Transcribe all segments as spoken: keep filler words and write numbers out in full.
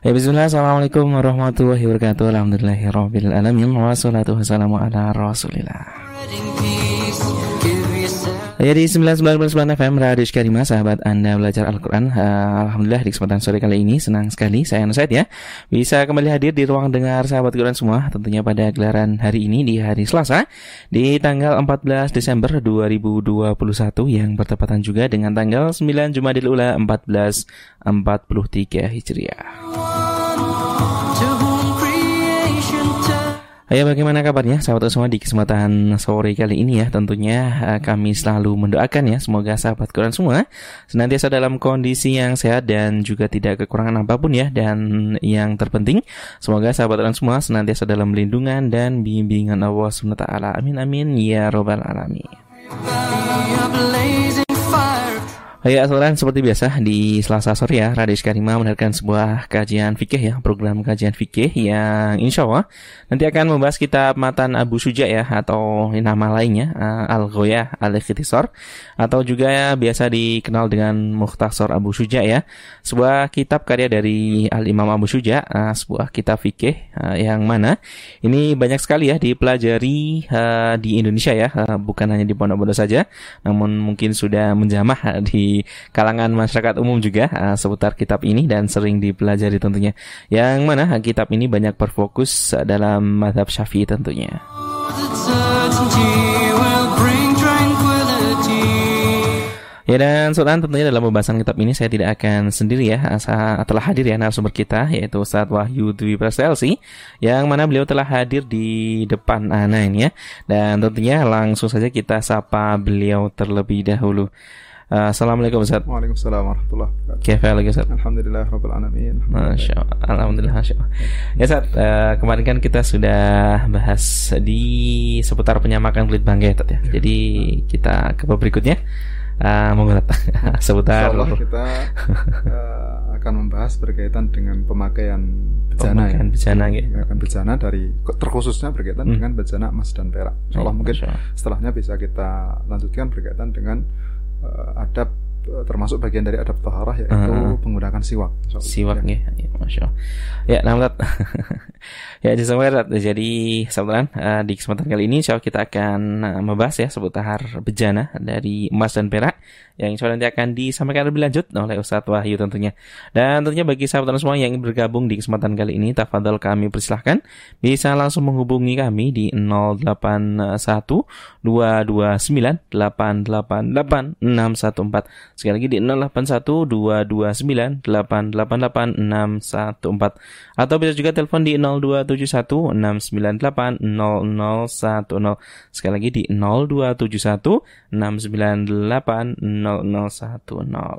Ya bismillah, assalamualaikum warahmatullahi wabarakatuh. Alhamdulillahirabbil alamin wassalatu wassalamu ala rasulillah. Ya di sembilan puluh sembilan koma sembilan F M Radio Sykarima, sahabat Anda belajar Al-Quran. uh, Alhamdulillah di kesempatan sore kali ini senang sekali saya Nusaid ya bisa kembali hadir di ruang dengar sahabat Quran semua. Tentunya pada gelaran hari ini di hari Selasa di tanggal empat belas Desember dua ribu dua puluh satu yang bertepatan juga dengan tanggal sembilan Jumadil Ula seribu empat ratus empat puluh tiga Hijriah. Ya, bagaimana kabarnya sahabat semua di kesempatan sore kali ini ya? Tentunya uh, kami selalu mendoakan ya, semoga sahabat Quran semua senantiasa dalam kondisi yang sehat dan juga tidak kekurangan apapun ya. Dan yang terpenting, semoga sahabat Quran semua senantiasa dalam lindungan dan bimbingan Allah subhanahu wa taala. Amin amin ya robbal alamin. Ya, saudara, seperti biasa di Selasa sore ya, Radio Sykarima menawarkan sebuah kajian fikih ya, program kajian fikih yang insya Allah nanti akan membahas kitab Matan Abu Syuja ya, atau nama lainnya uh, Al-Ghoyah Al-Ikhtisar, atau juga ya, biasa dikenal dengan Mukhtasar Abu Syuja ya, sebuah kitab karya dari Al-Imam Abu Syuja, uh, sebuah kitab fikih uh, yang mana ini banyak sekali ya dipelajari uh, di Indonesia ya, uh, bukan hanya di pondok-pondok saja, namun mungkin sudah menjamah uh, di kalangan masyarakat umum juga uh, seputar kitab ini dan sering dipelajari tentunya. Yang mana uh, kitab ini banyak berfokus uh, dalam mazhab Syafi'i tentunya. Ya, dan saudara, tentunya dalam pembahasan kitab ini saya tidak akan sendiri ya, asa, telah hadir ya narasumber kita, yaitu Ustaz Wahyu Dwi Prasetyo L C, yang mana beliau telah hadir di depan Ana ini ya. Dan tentunya langsung saja kita sapa beliau terlebih dahulu. Uh, Assalamualaikum Ustaz. Waalaikumsalam warahmatullahi wabarakatuh. Kaifa lagi Ustaz? Alhamdulillah rabbil alamin. Masya Allah. Alhamdulillah, Masya Allah. Ya Ustaz, uh, kemarin kan kita sudah bahas di seputar penyamakan kulit bangkai ya. ya. Jadi kita ke bab berikutnya. Uh, monggo seputar Insyaallah kita uh, akan membahas berkaitan dengan pemakaian bejana. Pemakaian ya. bejana ya. Pemakaian bejana dari terkhususnya berkaitan hmm. dengan bejana emas dan perak. Insyaallah mungkin setelahnya bisa kita lanjutkan berkaitan dengan Uh, adab, uh, termasuk bagian dari adab taharah, yaitu uh-huh. menggunakan siwak. Siwak ya, ya Masya Allah. Ya, nampak. Ya, jadi saudara, uh, di kesempatan kali ini insya Allah kita akan uh, membahas ya seputar bejana dari emas dan perak yang insya Allah nanti akan disampaikan lebih lanjut oleh Ustaz Wahyu tentunya. Dan tentunya bagi sahabat semua yang ingin bergabung di kesempatan kali ini, tafadhol kami persilahkan bisa langsung menghubungi kami di nol delapan satu dua dua sembilan delapan delapan delapan enam satu empat. Sekali lagi di nol delapan satu dua dua sembilan delapan delapan delapan enam satu empat, atau bisa juga telepon di nol dua tujuh satu enam sembilan delapan nol nol satu nol. Sekali lagi di nol dua tujuh satu enam sembilan delapan nol nol satu nol.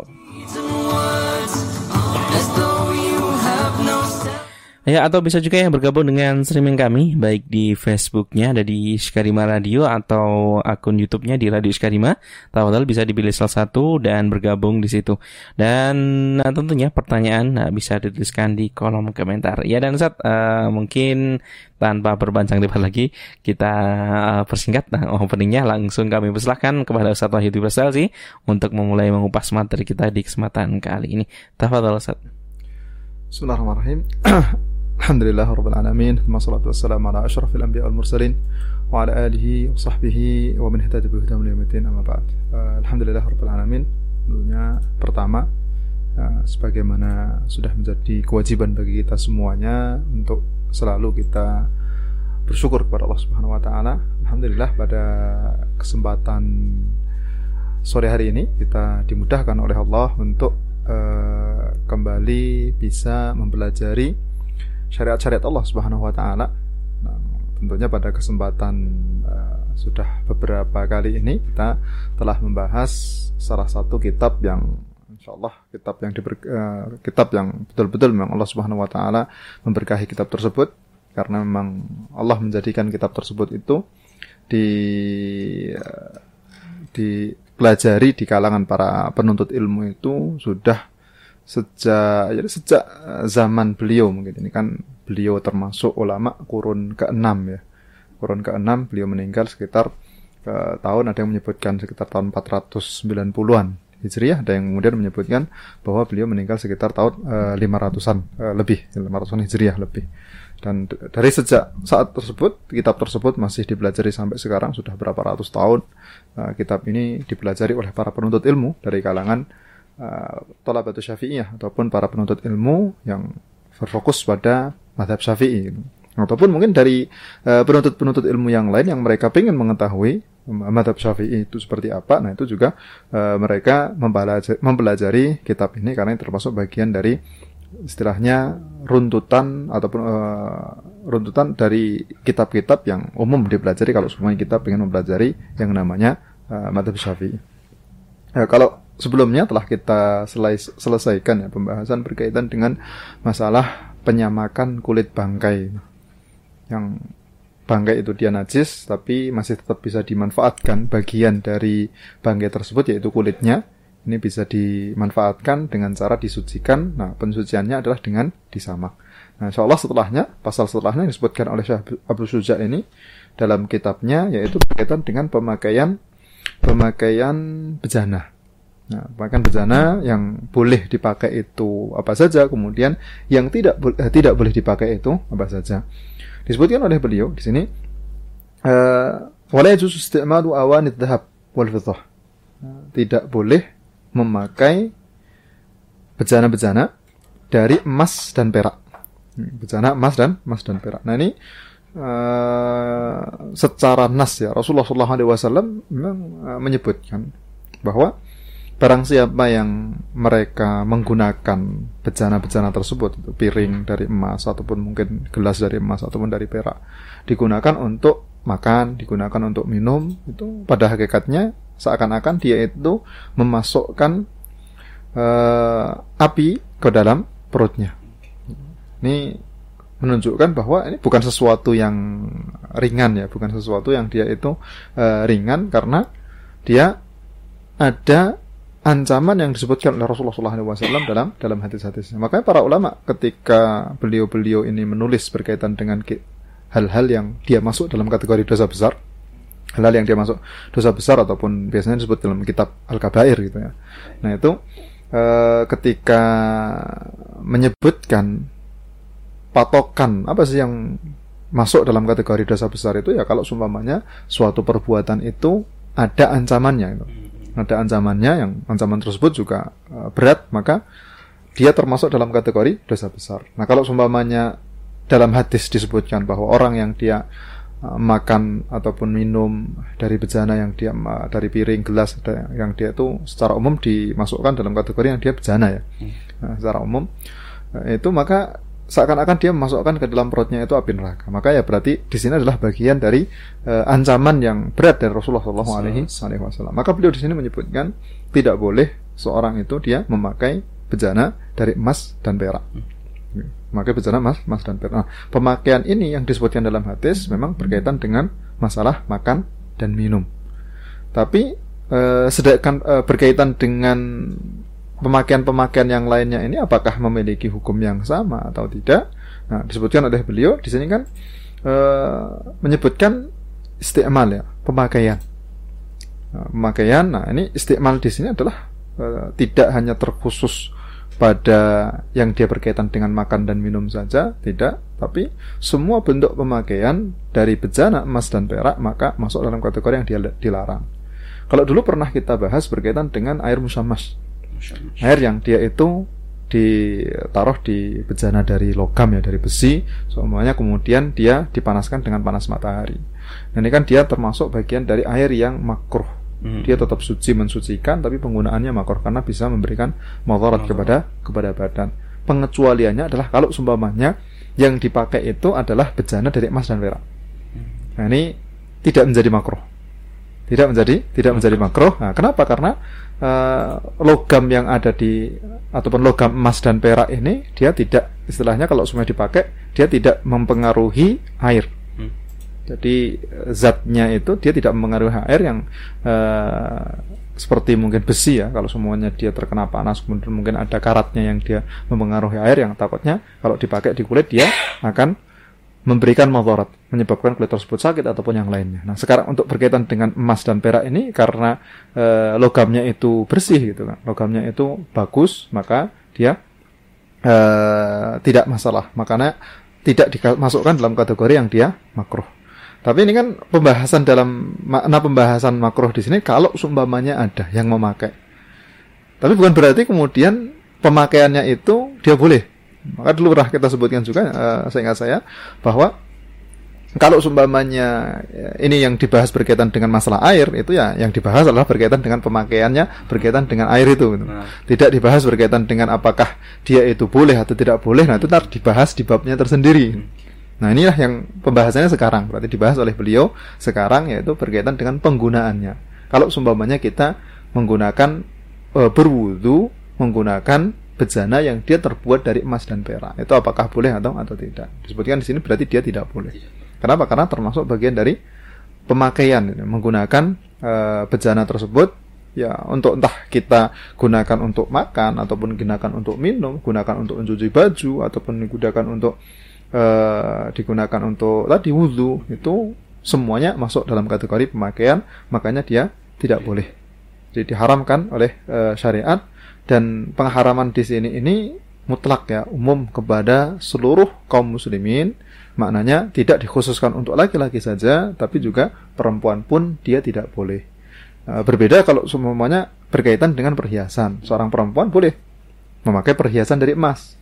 Ya, atau bisa juga ya bergabung dengan streaming kami baik di Facebooknya ada di Sykarima Radio atau akun YouTube-nya di Radio Sykarima. Tafadhol bisa dipilih salah satu dan bergabung di situ. Dan nah, tentunya pertanyaan nah, bisa dituliskan di kolom komentar. Ya, dan Ustaz uh, mungkin tanpa berpanjang lebar lagi kita uh, persingkat nah, openingnya langsung kami persilahkan kepada Ustaz Wahyu Dwi Prasetyo untuk memulai mengupas materi kita di kesempatan kali ini. Tafadhol Ustaz. Bismillahirrahmanirrahim. Alhamdulillah rabbil alamin, wassalatu wassalamu ala asyrafil anbiya wal mursalin wa ala alihi wa sahbihi wa man ihtada bi hudahum ila yaumil amma ba'd. Uh, Alhamdulillah rabbil alamin. Tentunya pertama uh, sebagaimana sudah menjadi kewajiban bagi kita semuanya untuk selalu kita bersyukur kepada Allah Subhanahu wa taala. Alhamdulillah pada kesempatan sore hari ini kita dimudahkan oleh Allah untuk uh, kembali bisa mempelajari syariat-syariat Allah Subhanahu wa taala. Nah, tentunya pada kesempatan uh, sudah beberapa kali ini kita telah membahas salah satu kitab yang insyaallah kitab yang diber, uh, kitab yang betul-betul memang Allah Subhanahu wa taala memberkahi kitab tersebut, karena memang Allah menjadikan kitab tersebut itu di uh, dipelajari di kalangan para penuntut ilmu itu sudah sejak ya, sejak zaman beliau. Mungkin ini kan beliau termasuk ulama kurun keenam ya. Kurun keenam beliau meninggal sekitar ke tahun ada yang menyebutkan sekitar tahun empat ratus sembilan puluhan Hijriah, ada yang kemudian menyebutkan bahwa beliau meninggal sekitar tahun uh, lima ratusan uh, lebih, lima ratusan Hijriah lebih. Dan d- dari sejak saat tersebut, kitab tersebut masih dipelajari sampai sekarang, sudah berapa ratus tahun. Uh, kitab ini dipelajari oleh para penuntut ilmu dari kalangan uh, Thalabatus Syafi'iyah ataupun para penuntut ilmu yang berfokus pada mazhab Syafi'i. Ataupun mungkin dari uh, penuntut-penuntut ilmu yang lain yang mereka ingin mengetahui mazhab Syafi'i itu seperti apa. Nah, itu juga uh, mereka mempelajari, mempelajari kitab ini karena ini termasuk bagian dari istilahnya runtutan ataupun uh, runtutan dari kitab-kitab yang umum dipelajari kalau semuanya kita ingin mempelajari yang namanya uh, mazhab Syafi'i. Uh, kalau sebelumnya telah kita selesai, selesaikan ya pembahasan berkaitan dengan masalah penyamakan kulit bangkai. Yang bangkai itu dia najis tapi masih tetap bisa dimanfaatkan bagian dari bangkai tersebut yaitu kulitnya. Ini bisa dimanfaatkan dengan cara disucikan. Nah, pensuciannya adalah dengan disamak. Nah, insyaallah setelahnya, pasal setelahnya yang disebutkan oleh Syekh Abu Syuja ini dalam kitabnya yaitu berkaitan dengan pemakaian pemakaian bejana. Nah, pemakaian bejana yang boleh dipakai itu apa saja, kemudian yang tidak eh, tidak boleh dipakai itu apa saja. Disebutkan oleh beliau di sini wala yajuzu isti'malu awanid dhahab wal fiddah. Tidak boleh memakai bejana-bejana dari emas dan perak. Bejana emas dan emas dan perak. Nah, ini uh, secara nas ya Rasulullah shallallahu alaihi wasallam memang uh, menyebutkan bahwa barang siapa yang mereka menggunakan bejana-bejana tersebut, itu piring dari emas ataupun mungkin gelas dari emas ataupun dari perak, digunakan untuk makan, digunakan untuk minum, itu pada hakikatnya seakan-akan dia itu memasukkan uh, api ke dalam perutnya. Ini menunjukkan bahwa ini bukan sesuatu yang ringan ya, bukan sesuatu yang dia itu uh, ringan karena dia ada ancaman yang disebutkan oleh Rasulullah shallallahu alaihi wasallam dalam dalam hadis-hadisnya. Makanya para ulama ketika beliau-beliau ini menulis berkaitan dengan hal-hal yang dia masuk dalam kategori dosa besar, hal-hal yang dia masuk dosa besar ataupun biasanya disebut dalam kitab Al-Kabair gitu ya. Nah, itu e, ketika menyebutkan patokan apa sih yang masuk dalam kategori dosa besar itu ya kalau seumpamanya suatu perbuatan itu ada ancamannya itu. Ada ancamannya yang ancaman tersebut juga uh, berat, maka dia termasuk dalam kategori dosa besar. Nah, kalau seumpamanya dalam hadis disebutkan bahwa orang yang dia uh, makan ataupun minum dari bejana yang dia uh, dari piring gelas yang dia itu secara umum dimasukkan dalam kategori yang dia bejana ya. Nah, secara umum uh, itu maka seakan-akan dia memasukkan ke dalam perutnya itu api neraka. Maka ya berarti di sini adalah bagian dari uh, ancaman yang berat dari Rasulullah shallallahu alaihi wasallam. Maka beliau di sini menyebutkan tidak boleh seorang itu dia memakai bejana dari emas dan perak. Memakai bejana emas, emas dan perak. Nah, pemakaian ini yang disebutkan dalam hadis memang berkaitan dengan masalah makan dan minum. Tapi uh, sedangkan uh, berkaitan dengan pemakaian-pemakaian yang lainnya ini apakah memiliki hukum yang sama atau tidak? Nah, disebutkan oleh beliau di sini kan e, menyebutkan isti'mal ya, pemakaian. Nah, pemakaian. Nah, ini isti'mal di sini adalah e, tidak hanya terkhusus pada yang dia berkaitan dengan makan dan minum saja, tidak, tapi semua bentuk pemakaian dari bejana emas dan perak maka masuk dalam kategori yang dia dilarang. Kalau dulu pernah kita bahas berkaitan dengan air musammas. Air yang dia itu ditaruh di bejana dari logam ya, dari besi, semuanya kemudian dia dipanaskan dengan panas matahari. Nah, ini kan dia termasuk bagian dari air yang makruh. Hmm. Dia tetap suci mensucikan, tapi penggunaannya makruh karena bisa memberikan mudarat kepada kepada badan. Pengecualiannya adalah kalau seumpamanya yang dipakai itu adalah bejana dari emas dan perak. Nah, ini tidak menjadi makruh. Tidak menjadi tidak menjadi makruh. Nah, kenapa? Karena uh, logam yang ada di ataupun logam emas dan perak ini dia tidak istilahnya kalau semuanya dipakai dia tidak mempengaruhi air. Hmm. Jadi zatnya itu dia tidak mempengaruhi air yang uh, seperti mungkin besi ya. Kalau semuanya dia terkena panas kemudian mungkin ada karatnya yang dia mempengaruhi air yang takutnya kalau dipakai di kulit dia akan memberikan madarat, menyebabkan kulit tersebut sakit ataupun yang lainnya. Nah, sekarang untuk berkaitan dengan emas dan perak ini karena e, logamnya itu bersih gitu kan. Logamnya itu bagus, maka dia e, tidak masalah. Makanya tidak dimasukkan dalam kategori yang dia makruh. Tapi ini kan pembahasan dalam makna pembahasan makruh di sini kalau seumpamanya ada yang memakai. Tapi bukan berarti kemudian pemakaiannya itu dia boleh. Maka dulu pernah kita sebutkan juga, uh, seingat saya, bahwa kalau seumpamanya ini yang dibahas berkaitan dengan masalah air, itu ya yang dibahas adalah berkaitan dengan pemakaiannya, berkaitan dengan air itu. Gitu. Nah. Tidak dibahas berkaitan dengan apakah dia itu boleh atau tidak boleh, nah itu ntar dibahas di babnya tersendiri. Nah inilah yang pembahasannya sekarang, berarti dibahas oleh beliau sekarang, yaitu berkaitan dengan penggunaannya. Kalau seumpamanya kita menggunakan uh, berwudu, menggunakan bejana yang dia terbuat dari emas dan perak, itu apakah boleh atau atau tidak? Disebutkan di sini berarti dia tidak boleh. Kenapa? Karena termasuk bagian dari pemakaian, menggunakan e, bejana tersebut ya untuk entah kita gunakan untuk makan ataupun gunakan untuk minum, gunakan untuk mencuci baju ataupun digunakan untuk e, digunakan untuk tadi wudu, itu semuanya masuk dalam kategori pemakaian, makanya dia tidak boleh. Jadi diharamkan oleh e, syariat. Dan pengharaman di sini ini mutlak ya, umum kepada seluruh kaum muslimin. Maknanya tidak dikhususkan untuk laki-laki saja, tapi juga perempuan pun dia tidak boleh. E, berbeda kalau semuanya berkaitan dengan perhiasan. Seorang perempuan boleh memakai perhiasan dari emas.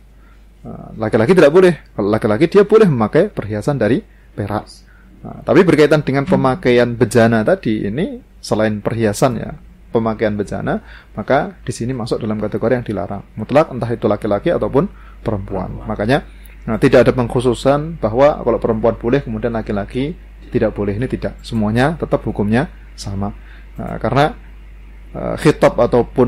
E, laki-laki tidak boleh. Kalau laki-laki dia boleh memakai perhiasan dari perak. E, tapi berkaitan dengan pemakaian bejana tadi ini, selain perhiasan ya, pemakaian bejana, maka di sini masuk dalam kategori yang dilarang mutlak, entah itu laki-laki ataupun perempuan. Makanya nah, tidak ada pengkhususan bahwa kalau perempuan boleh kemudian laki-laki tidak boleh, ini tidak, semuanya tetap hukumnya sama. Nah, karena uh, khitab ataupun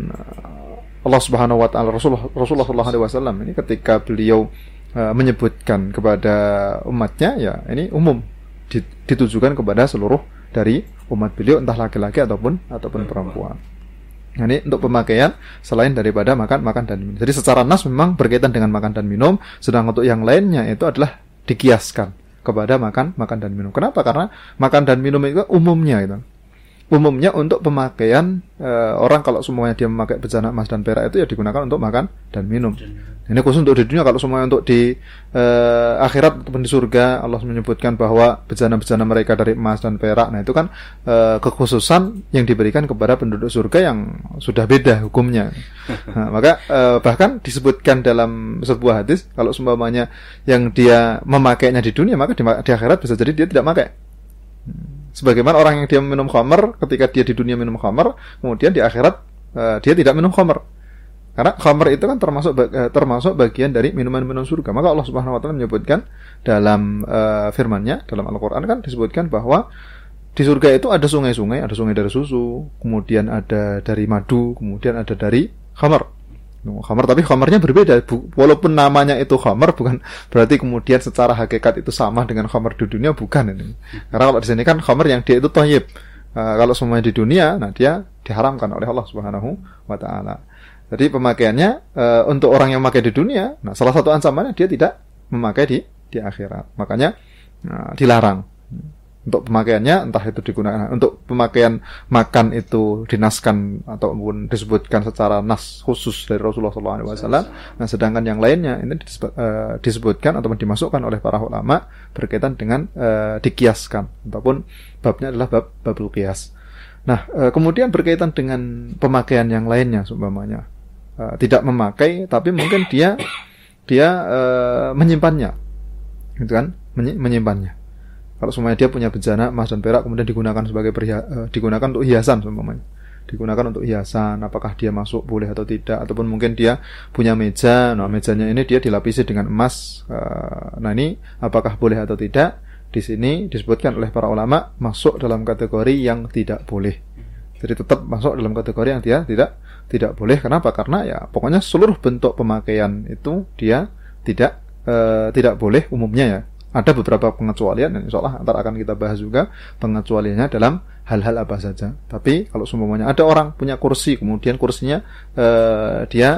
uh, Allah Subhanahu wa taala, Rasulullah Rasulullah sallallahu alaihi wasallam ini ketika beliau uh, menyebutkan kepada umatnya, ya ini umum, ditujukan kepada seluruh dari umat beliau, entah laki-laki ataupun ataupun perempuan. Nah, ini untuk pemakaian selain daripada makan makan dan minum. Jadi secara nas memang berkaitan dengan makan dan minum, sedang untuk yang lainnya itu adalah dikiaskan kepada makan makan dan minum. Kenapa? Karena makan dan minum itu umumnya itu. Umumnya untuk pemakaian e, orang kalau semuanya dia memakai bejana emas dan perak itu ya digunakan untuk makan dan minum. Ini khusus untuk di dunia. Kalau semuanya untuk di e, akhirat ataupun di surga, Allah menyebutkan bahwa bejana-bejana mereka dari emas dan perak. Nah itu kan e, kekhususan yang diberikan kepada penduduk surga yang sudah beda hukumnya. Nah, maka e, bahkan disebutkan dalam sebuah hadis, kalau seumpamanya yang dia memakainya di dunia, maka di, di akhirat bisa jadi dia tidak pakai. Sebagaimana orang yang dia minum khamar, ketika dia di dunia minum khamar, kemudian di akhirat uh, dia tidak minum khamar. Karena khamar itu kan termasuk uh, termasuk bagian dari minuman-minuman surga. Maka Allah Subhanahu wa taala menyebutkan dalam uh, firman-Nya, dalam Al-Qur'an kan disebutkan bahwa di surga itu ada sungai-sungai, ada sungai dari susu, kemudian ada dari madu, kemudian ada dari khamar. Khamar, tapi khamarnya berbeda. Walaupun namanya itu khamar, bukan berarti kemudian secara hakikat itu sama dengan khamar di dunia, bukan ini. Karena kalau di sini kan khamar yang dia itu thayyib. Uh, kalau semuanya di dunia, nah dia diharamkan oleh Allah Subhanahu wa taala. Jadi pemakaiannya uh, untuk orang yang memakai di dunia, nah salah satu ancamannya dia tidak memakai di di akhirat. Makanya uh, dilarang. Untuk pemakaiannya entah itu digunakan untuk pemakaian makan itu dinaskan ataupun disebutkan secara nas khusus dari Rasulullah sallallahu alaihi wasallam. Nah, sedangkan yang lainnya ini disebut, uh, disebutkan ataupun dimasukkan oleh para ulama berkaitan dengan uh, dikiaskan ataupun babnya adalah bab babul qiyas. Nah, uh, kemudian berkaitan dengan pemakaian yang lainnya seumpamanya uh, tidak memakai tapi mungkin dia dia uh, menyimpannya. Gitu kan? Menyi- menyimpannya. Kalau semuanya dia punya bejana emas dan perak kemudian digunakan sebagai perhia, uh, digunakan untuk hiasan seumpamanya. Digunakan untuk hiasan, apakah dia masuk boleh atau tidak, ataupun mungkin dia punya meja, nah mejanya ini dia dilapisi dengan emas. Uh, nah ini apakah boleh atau tidak? Di sini disebutkan oleh para ulama masuk dalam kategori yang tidak boleh. Jadi tetap masuk dalam kategori yang dia tidak tidak boleh. Kenapa? Karena ya pokoknya seluruh bentuk pemakaian itu dia tidak uh, tidak boleh umumnya ya. Ada beberapa pengecualian dan insya Allah nanti akan kita bahas juga pengecualiannya dalam hal-hal apa saja. Tapi kalau semuanya ada orang punya kursi, kemudian kursinya eh, dia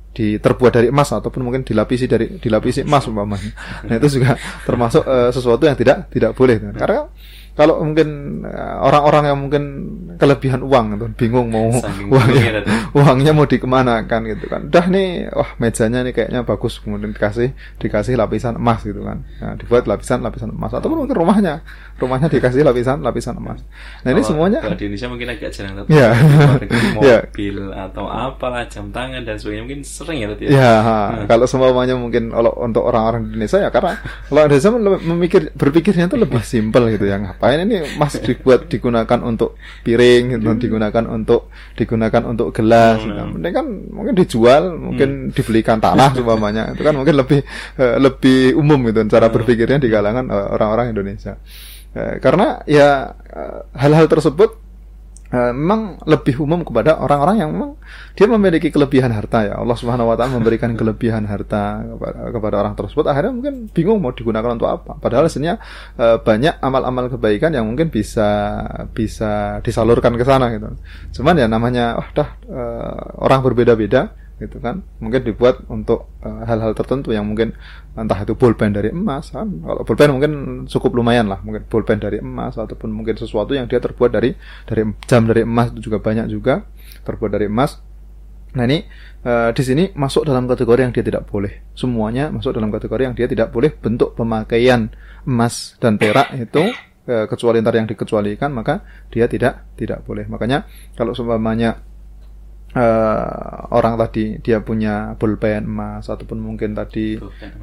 di terbuat dari emas ataupun mungkin dilapisi dari dilapisi emas umpamanya. Nah, itu juga termasuk uh, sesuatu yang tidak tidak boleh. Karena kalau mungkin orang-orang yang mungkin kelebihan uang itu bingung mau uangnya, uangnya mau dikemanakan gitu kan. Udah nih, wah mejanya nih kayaknya bagus, kemudian dikasih dikasih lapisan emas gitu kan. Nah, dibuat lapisan lapisan emas ataupun mungkin rumahnya rumahnya dikasih lapisan lapisan emas. Nah, ini kalau, semuanya kalau di Indonesia mungkin agak jarang tapi ya. mobil ya. Atau apalah jam tangan dan sebagainya mungkin sering ya tadi. Ya, nah. Kalau semuanya mungkin kalau untuk orang-orang di Indonesia ya karena kalau Indonesia memikir berpikirnya itu lebih simpel gitu ya. Ngapain ini emas dibuat digunakan untuk piring gitu, hmm. digunakan untuk digunakan untuk gelas gitu. Mending kan mungkin dijual, mungkin hmm. dibelikan tanah umpamanya. Itu kan mungkin lebih uh, lebih umum gitu cara berpikirnya di kalangan uh, orang-orang Indonesia. Uh, karena ya uh, hal-hal tersebut Uh, memang lebih umum kepada orang-orang yang memang dia memiliki kelebihan harta ya. Allah Subhanahu wa taala memberikan kelebihan harta kepada, kepada orang tersebut, akhirnya mungkin bingung mau digunakan untuk apa. Padahal sebenarnya uh, banyak amal-amal kebaikan yang mungkin bisa bisa disalurkan ke sana gitu. Cuman ya namanya wah dah uh, orang berbeda-beda gitu kan. Mungkin dibuat untuk uh, hal-hal tertentu yang mungkin entah itu bolpen dari emas kan. Kalau bolpen mungkin cukup lumayan lah, mungkin bolpen dari emas ataupun mungkin sesuatu yang dia terbuat dari dari jam dari emas itu juga banyak juga terbuat dari emas. Nah, ini uh, di sini masuk dalam kategori yang dia tidak boleh. Semuanya masuk dalam kategori yang dia tidak boleh. Bentuk pemakaian emas dan perak itu uh, kecuali ntar yang dikecualikan, maka dia tidak tidak boleh. Makanya kalau seumpamanya Uh, orang tadi dia punya bolpen emas ataupun mungkin tadi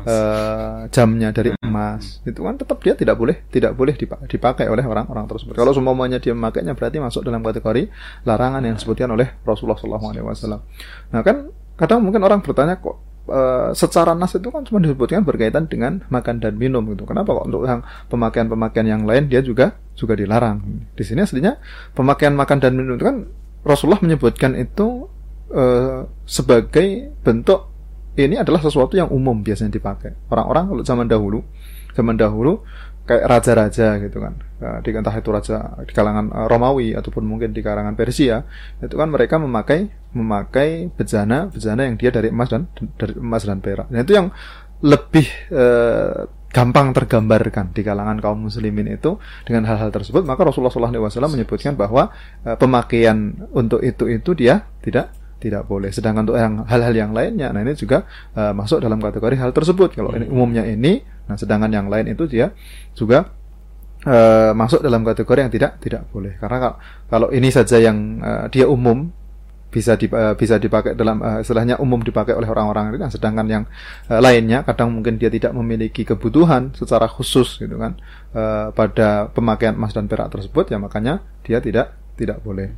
uh, jamnya dari emas, itu kan tetap dia tidak boleh tidak boleh dipakai oleh orang-orang tersebut. Kalau semuanya dia memakainya berarti masuk dalam kategori larangan yang disebutkan oleh Rasulullah shallallahu alaihi wasallam. Nah kan kadang mungkin orang bertanya kok uh, secara nas itu kan cuma disebutkan berkaitan dengan makan dan minum gitu. Kenapa kok untuk yang pemakaian-pemakaian yang lain dia juga juga dilarang? Di sini aslinya pemakaian makan dan minum itu kan Rasulullah menyebutkan itu uh, sebagai bentuk ini adalah sesuatu yang umum biasanya dipakai. Orang-orang kalau zaman dahulu, zaman dahulu kayak raja-raja gitu kan, uh, di entah itu raja di kalangan uh, Romawi ataupun mungkin di kalangan Persia, itu kan mereka memakai memakai bejana bejana yang dia dari emas dan dari emas dan perak. Nah itu yang lebih uh, gampang tergambarkan di kalangan kaum muslimin itu dengan hal-hal tersebut, maka Rasulullah shallallahu alaihi wasallam menyebutkan bahwa uh, pemakaian untuk itu itu dia tidak tidak boleh. Sedangkan untuk yang hal-hal yang lainnya, nah ini juga uh, masuk dalam kategori hal tersebut. Kalau ini umumnya ini, nah sedangkan yang lain itu dia juga uh, masuk dalam kategori yang tidak tidak boleh. Karena kalau, kalau ini saja yang uh, dia umum bisa di, uh, bisa dipakai dalam uh, istilahnya umum dipakai oleh orang-orang itu, nah, sedangkan yang uh, lainnya kadang mungkin dia tidak memiliki kebutuhan secara khusus gitu kan uh, pada pemakaian emas dan perak tersebut, ya makanya dia tidak tidak boleh.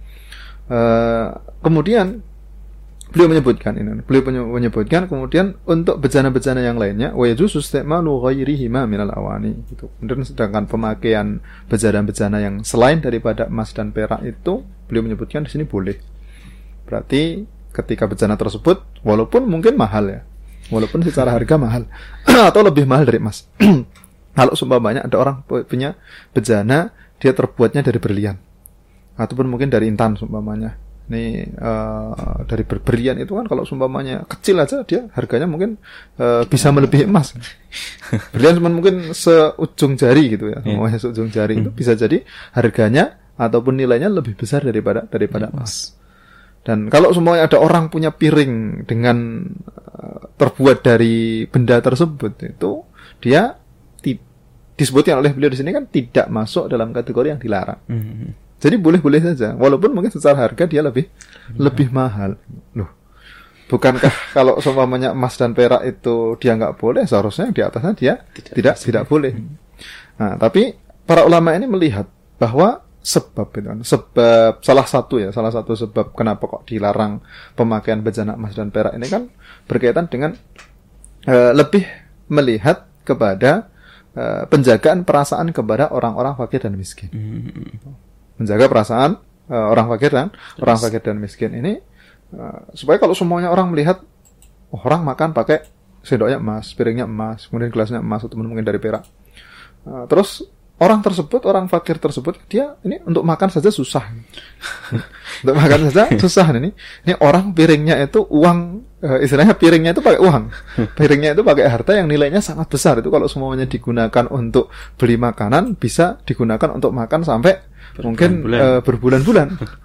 Uh, kemudian beliau menyebutkan ini, beliau menyebutkan kemudian untuk bejana-bejana yang lainnya wa yajuzu istimalu ghairihima minal awani gitu. Kemudian sedangkan pemakaian bejana-bejana yang selain daripada emas dan perak itu beliau menyebutkan di sini boleh. Berarti ketika bejana tersebut walaupun mungkin mahal ya, walaupun secara harga mahal atau lebih mahal dari emas. Kalau seumpamanya ada orang punya bejana dia terbuatnya dari berlian ataupun mungkin dari intan seumpamanya. Ini uh, dari berlian itu kan kalau seumpamanya kecil aja dia harganya mungkin uh, bisa melebihi emas. Berlian cuma mungkin seujung jari gitu ya, semuanya seujung jari itu bisa jadi harganya ataupun nilainya lebih besar daripada daripada emas. Dan kalau semuanya ada orang punya piring dengan uh, terbuat dari benda tersebut, itu dia ti- disebutkan oleh beliau di sini kan tidak masuk dalam kategori yang dilarang. Mm-hmm. Jadi boleh-boleh saja, walaupun mungkin secara harga dia lebih mm-hmm. lebih mahal. Loh, bukankah kalau semuanya emas dan perak itu dia nggak boleh, seharusnya di atasnya dia tidak tidak, tidak boleh. Nah, tapi para ulama ini melihat bahwa sebab itu kan, sebab salah satu ya, salah satu sebab kenapa kok dilarang pemakaian bejana emas dan perak ini kan berkaitan dengan uh, lebih melihat kepada uh, penjagaan perasaan kepada orang-orang fakir dan miskin. Mm-hmm. Menjaga perasaan uh, orang fakir dan yes. orang fakir dan miskin ini uh, supaya kalau semuanya orang melihat oh, orang makan pakai sendoknya emas, piringnya emas, kemudian gelasnya emas atau mungkin dari perak. Uh, terus orang tersebut, orang fakir tersebut, dia ini untuk makan saja susah. Untuk makan saja susah ini. Ini orang piringnya itu uang uh, istilahnya piringnya itu pakai uang, piringnya itu pakai harta yang nilainya sangat besar. Itu kalau semuanya digunakan untuk beli makanan, bisa digunakan untuk makan sampai berbulan, mungkin uh, berbulan-bulan.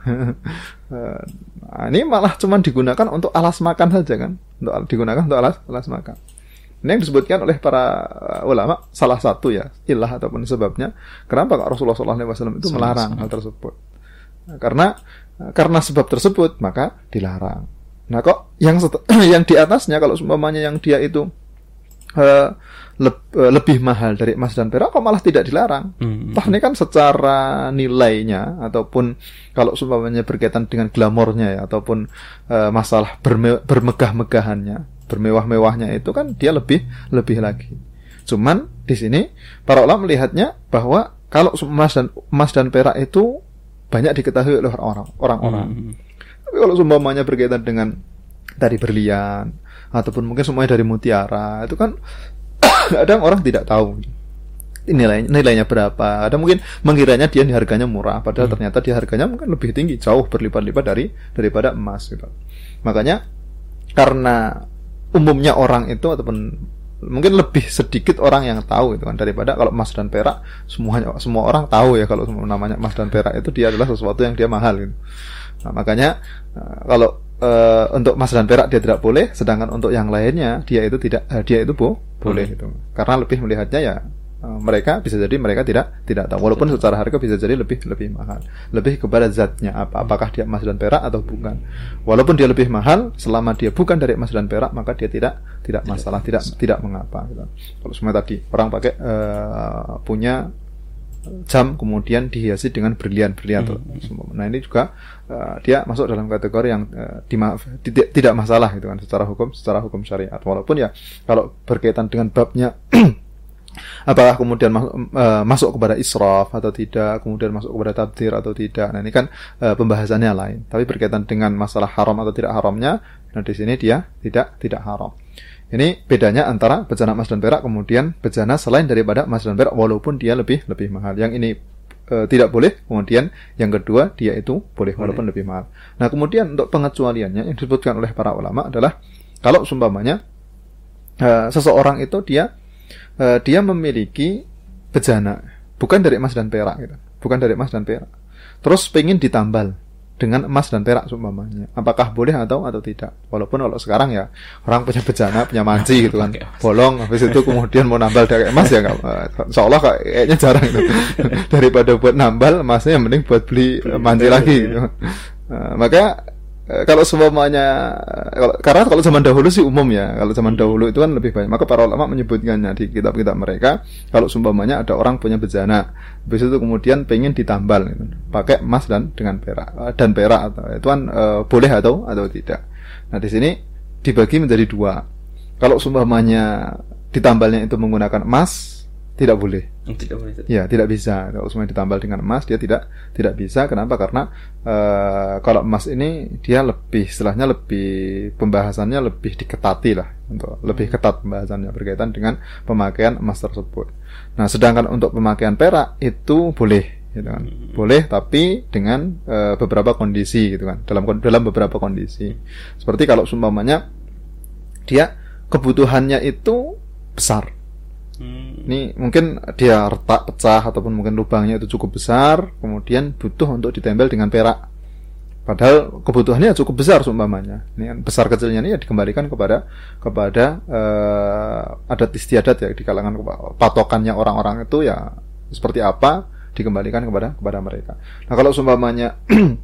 uh, nah, ini malah cuma digunakan untuk alas makan saja kan, untuk digunakan untuk alas alas makan. Ini yang disebutkan oleh para ulama salah satu ya ilah ataupun sebabnya kenapa Rasulullah shallallahu alaihi wasallam itu melarang hal tersebut. Nah, karena karena sebab tersebut maka dilarang. Nah kok yang yang di atasnya kalau umpamanya yang dia itu uh, le- uh, lebih mahal dari emas dan perak kok malah tidak dilarang. Mm-hmm. Toh ini kan secara nilainya ataupun kalau umpamanya berkaitan dengan glamornya ya ataupun uh, masalah berme- bermegah-megahannya, bermewah-mewahnya itu kan dia lebih lebih lagi. Cuman di sini para ulama melihatnya bahwa kalau emas dan emas dan perak itu banyak diketahui oleh orang-orang. orang-orang. Hmm. Tapi kalau seumpamanya berkaitan dengan dari berlian ataupun mungkin semuanya dari mutiara itu kan kadang orang tidak tahu nilainya nilainya berapa. Ada mungkin mengiranya dia harganya murah, padahal hmm. ternyata dia harganya mungkin lebih tinggi, jauh berlipat-lipat dari daripada emas gitu. Makanya karena umumnya orang itu ataupun mungkin lebih sedikit orang yang tahu itu kan daripada kalau emas dan perak semuanya semua orang tahu ya kalau namanya emas dan perak itu dia adalah sesuatu yang dia mahal gitu. Nah, makanya kalau uh, untuk emas dan perak dia tidak boleh, sedangkan untuk yang lainnya dia itu tidak uh, dia itu bo, boleh hmm. itu. Karena lebih melihatnya ya uh, mereka bisa jadi mereka tidak tidak tahu walaupun secara harga bisa jadi lebih lebih mahal. Lebih kepada zatnya apa apakah dia emas dan perak atau bukan. Walaupun dia lebih mahal selama dia bukan dari emas dan perak maka dia tidak tidak masalah, tidak tidak, tidak mengapa gitu. Kalau semua tadi orang pakai uh, punya jam kemudian dihiasi dengan berlian-berlian. Hmm. Nah, ini juga uh, dia masuk dalam kategori yang uh, dima- tidak tidak masalah gitu kan secara hukum secara hukum syariat. Walaupun ya kalau berkaitan dengan babnya apakah kemudian masuk, uh, masuk kepada israf atau tidak, kemudian masuk kepada tabdzir atau tidak. Nah, ini kan uh, pembahasannya lain. Tapi berkaitan dengan masalah haram atau tidak haramnya, nah di sini dia tidak tidak haram. Ini bedanya antara bejana emas dan perak kemudian bejana selain daripada emas dan perak walaupun dia lebih lebih mahal. Yang ini e, tidak boleh, kemudian yang kedua dia itu boleh walaupun boleh. Lebih mahal. Nah, kemudian untuk pengecualiannya yang disebutkan oleh para ulama adalah kalau seumpamanya e, seseorang itu dia e, dia memiliki bejana bukan dari emas dan perak gitu. Bukan dari emas dan perak. Terus pengen ditambal dengan emas dan perak seumpamanya. Apakah boleh atau atau tidak? Walaupun kalau sekarang ya orang punya bejana, punya manci gitu kan. Bolong habis itu kemudian mau nambal dari emas ya enggak. Insyaallah kayaknya jarang itu. Daripada buat nambal emasnya yang mending buat beli manci lagi gitu. Nah, maka kalau seumpamanya kalau, karena kalau zaman dahulu sih umum ya. Kalau zaman dahulu itu kan lebih banyak. Maka para ulama menyebutkannya di kitab-kitab mereka kalau seumpamanya ada orang punya bejana, habis itu kemudian pengen ditambal gitu, pakai emas dan dengan perak dan perak atau itu kan e, boleh atau atau tidak. Nah, di sini dibagi menjadi dua. Kalau seumpamanya ditambalnya itu menggunakan emas tidak boleh. Tidak boleh. Ya, tidak bisa. Kalau semuanya ditambal dengan emas dia tidak tidak bisa. Kenapa? Karena uh, kalau emas ini dia lebih istilahnya lebih pembahasannya lebih diketati lah, untuk lebih ketat pembahasannya berkaitan dengan pemakaian emas tersebut. Nah, sedangkan untuk pemakaian perak itu boleh, gitu kan. Hmm. Boleh tapi dengan uh, beberapa kondisi gitu kan. Dalam dalam beberapa kondisi. Seperti kalau seumpamanya dia kebutuhannya itu besar. Hmm. Ini mungkin dia retak, pecah ataupun mungkin lubangnya itu cukup besar, kemudian butuh untuk ditempel dengan perak. Padahal kebutuhannya cukup besar seumpamanya. Ini kan besar kecilnya ini ya dikembalikan kepada kepada uh, adat istiadat ya di kalangan patokannya orang-orang itu ya seperti apa dikembalikan kepada kepada mereka. Nah, kalau seumpamanya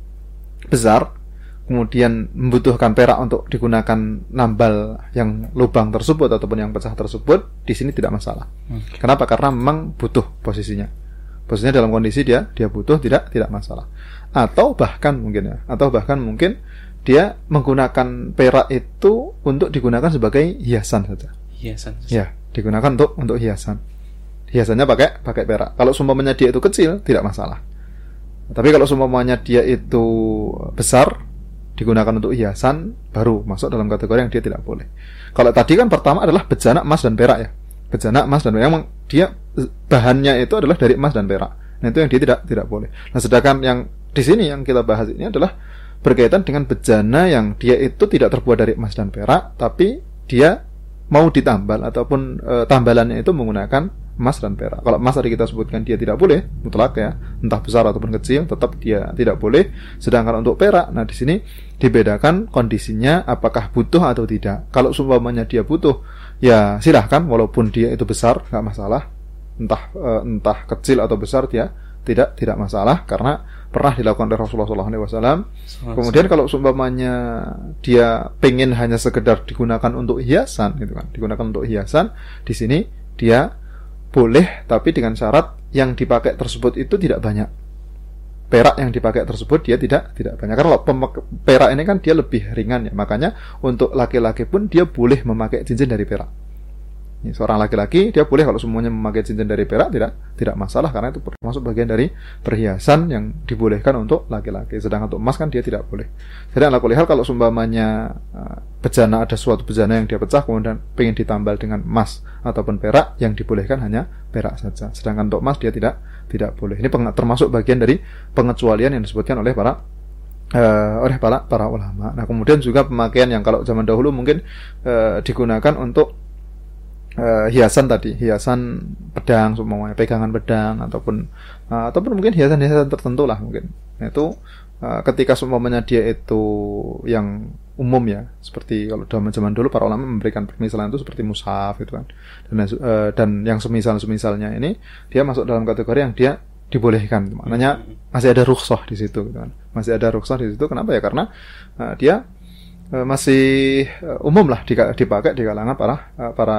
besar kemudian membutuhkan perak untuk digunakan nambal yang lubang tersebut ataupun yang pecah tersebut, di sini tidak masalah. Okay. Kenapa? Karena memang butuh posisinya. Posisinya dalam kondisi dia dia butuh tidak tidak masalah. Atau bahkan mungkin ya, atau bahkan mungkin dia menggunakan perak itu untuk digunakan sebagai hiasan saja. Hiasan. Ya, digunakan untuk untuk hiasan. Hiasannya pakai pakai perak. Kalau seumpamanya dia itu kecil tidak masalah. Tapi kalau seumpamanya dia itu besar digunakan untuk hiasan baru masuk dalam kategori yang dia tidak boleh. Kalau tadi kan pertama adalah bejana emas dan perak ya. Bejana emas dan perak yang dia bahannya itu adalah dari emas dan perak. Nah, itu yang dia tidak tidak boleh. Nah, sedangkan yang di sini yang kita bahas ini adalah berkaitan dengan bejana yang dia itu tidak terbuat dari emas dan perak, tapi dia mau ditambal ataupun e, tambalannya itu menggunakan emas dan perak. Kalau emas tadi kita sebutkan dia tidak boleh mutlak ya, entah besar ataupun kecil tetap dia tidak boleh. Sedangkan untuk perak, nah di sini dibedakan kondisinya apakah butuh atau tidak. Kalau seumpamanya dia butuh, ya silahkan walaupun dia itu besar nggak masalah. Entah e, entah kecil atau besar dia tidak tidak masalah karena pernah dilakukan oleh Rasulullah shallallahu alaihi wasallam. Kemudian kalau seumpamanya dia pengen hanya sekedar digunakan untuk hiasan, gitu kan, digunakan untuk hiasan, di sini dia boleh, tapi dengan syarat yang dipakai tersebut itu tidak banyak. Perak yang dipakai tersebut dia tidak tidak banyak. Karena kalau perak ini kan dia lebih ringan ya, makanya untuk laki-laki pun dia boleh memakai cincin dari perak. Ini, seorang laki-laki dia boleh kalau semuanya memakai cincin dari perak tidak tidak masalah karena itu termasuk bagian dari perhiasan yang dibolehkan untuk laki-laki. Sedangkan untuk emas kan dia tidak boleh. Jadi ala kulli hal kalau seumpamanya uh, bejana ada suatu bejana yang dia pecah kemudian ingin ditambal dengan emas ataupun perak, yang dibolehkan hanya perak saja. Sedangkan untuk emas dia tidak tidak boleh. Ini peng- termasuk bagian dari pengecualian yang disebutkan oleh para uh, oleh para para ulama. Nah, kemudian juga pemakaian yang kalau zaman dahulu mungkin uh, digunakan untuk Uh, hiasan tadi, hiasan pedang, semuanya pegangan pedang ataupun uh, ataupun mungkin hiasan-hiasan tertentu lah mungkin. Nah, itu uh, ketika seumpamanya dia itu yang umum ya, seperti kalau zaman-zaman dulu para ulama memberikan permisalan itu seperti mushaf gitu kan. Dan uh, dan yang semisal-semisalnya ini dia masuk dalam kategori yang dia dibolehkan. Maknanya masih ada rukhsah di situ gitu kan. Masih ada rukhsah di situ. Kenapa ya? Karena uh, dia masih umum lah dipakai di kalangan para para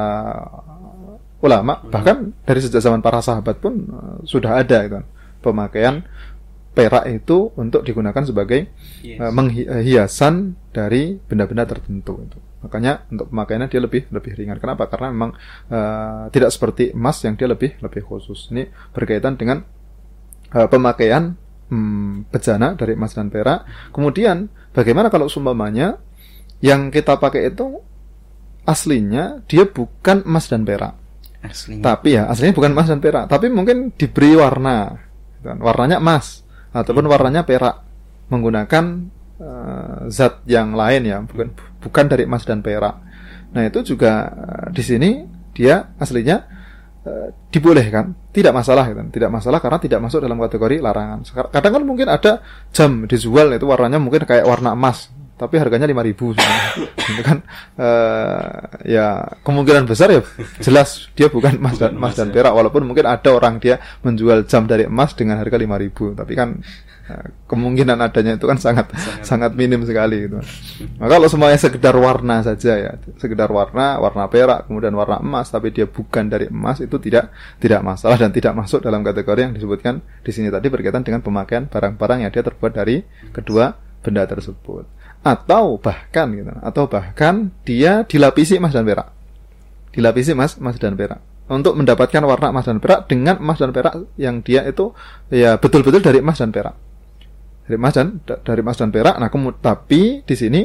ulama, bahkan dari sejak zaman para sahabat pun sudah ada gitu, pemakaian perak itu untuk digunakan sebagai yes. menghiasan dari benda-benda tertentu itu. Makanya untuk pemakaiannya dia lebih lebih ringan. Kenapa? Karena memang uh, tidak seperti emas yang dia lebih lebih khusus. Ini berkaitan dengan uh, pemakaian um, bejana dari emas dan perak. Kemudian bagaimana kalau seumpamanya yang kita pakai itu aslinya dia bukan emas dan perak. Aslinya. Tapi ya aslinya bukan emas dan perak, tapi mungkin diberi warna, dan warnanya emas ataupun warnanya perak menggunakan uh, zat yang lain ya, bukan bukan dari emas dan perak. Nah itu juga uh, di sini dia aslinya uh, dibolehkan, tidak masalah, gitu. Tidak masalah karena tidak masuk dalam kategori larangan. Kadang kan mungkin ada jam dijual itu warnanya mungkin kayak warna emas, tapi harganya lima ribu itu kan uh, ya kemungkinan besar ya jelas dia bukan emas dan, emas dan perak, walaupun mungkin ada orang dia menjual jam dari emas dengan harga lima ribu, tapi kan uh, kemungkinan adanya itu kan sangat sangat, sangat minim sekali gitu. Maka kalau semuanya sekedar warna saja ya, sekedar warna, warna perak kemudian warna emas tapi dia bukan dari emas, itu tidak tidak masalah dan tidak masuk dalam kategori yang disebutkan di sini tadi berkaitan dengan pemakaian barang-barang yang dia terbuat dari kedua benda tersebut. Atau bahkan gitu, atau bahkan dia dilapisi emas dan perak. Dilapisi emas, emas dan perak. Untuk mendapatkan warna emas dan perak dengan emas dan perak yang dia itu ya betul-betul dari emas dan perak. Dari emas dan dari emas dan perak. Nah, kemudian tapi di sini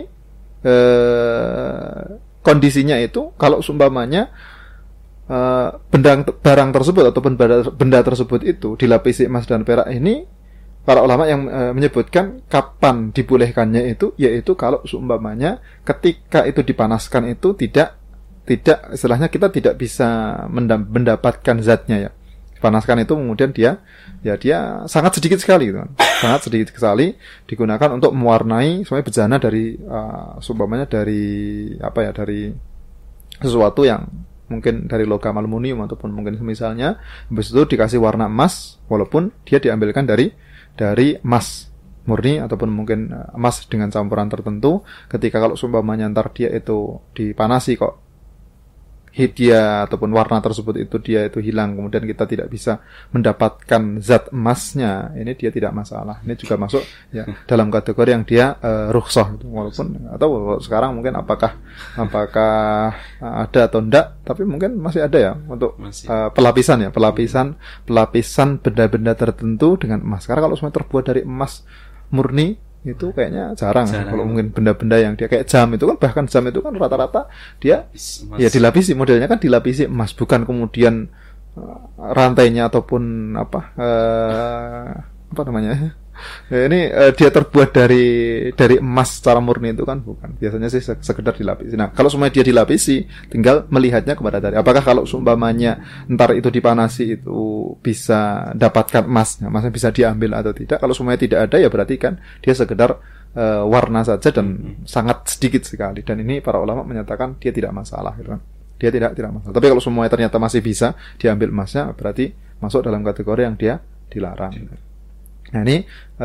eh, kondisinya itu kalau seumpamanya eh, benda barang tersebut ataupun benda, benda tersebut itu dilapisi emas dan perak ini, para ulama yang e, menyebutkan kapan dibolehkannya itu, yaitu kalau seumpamanya ketika itu dipanaskan itu tidak tidak istilahnya kita tidak bisa mendapatkan zatnya ya. Dipanaskan itu kemudian dia ya dia sangat sedikit sekali gitu kan. Sangat sedikit sekali digunakan untuk mewarnai semuanya bejana dari uh, seumpamanya dari apa ya dari sesuatu yang mungkin dari logam aluminium ataupun mungkin misalnya habis itu dikasih warna emas walaupun dia diambilkan dari dari emas murni ataupun mungkin emas dengan campuran tertentu. Ketika kalau seumpamanya ntar dia itu dipanasi kok dia ataupun warna tersebut itu dia itu hilang, kemudian kita tidak bisa mendapatkan zat emasnya, ini dia tidak masalah. Ini juga masuk ya dalam kategori yang dia uh, rukhsah gitu. Walaupun atau sekarang mungkin apakah apakah ada atau enggak, tapi mungkin masih ada ya untuk uh, pelapisan ya, pelapisan pelapisan benda-benda tertentu dengan emas. Karena kalau semua terbuat dari emas murni itu kayaknya jarang, jarang. Kalau mungkin benda-benda yang dia kayak jam itu kan, bahkan jam itu kan rata-rata dia emas. Ya dilapisi, modelnya kan dilapisi emas, bukan kemudian uh, rantainya ataupun apa uh, apa namanya Ya, ini uh, dia terbuat dari dari emas secara murni itu kan bukan. Biasanya sih sekedar dilapisi. Nah, kalau semuanya dia dilapisi, tinggal melihatnya kepada tadi. Apakah kalau seumpamanya ntar itu dipanasi itu bisa dapatkan emasnya, emasnya bisa diambil atau tidak? Kalau semuanya tidak ada ya berarti kan dia sekedar uh, warna saja dan hmm. sangat sedikit sekali. Dan ini para ulama menyatakan dia tidak masalah, gitu kan. Dia tidak tidak masalah. Tapi kalau semuanya ternyata masih bisa diambil emasnya, berarti masuk dalam kategori yang dia dilarang. Nah ini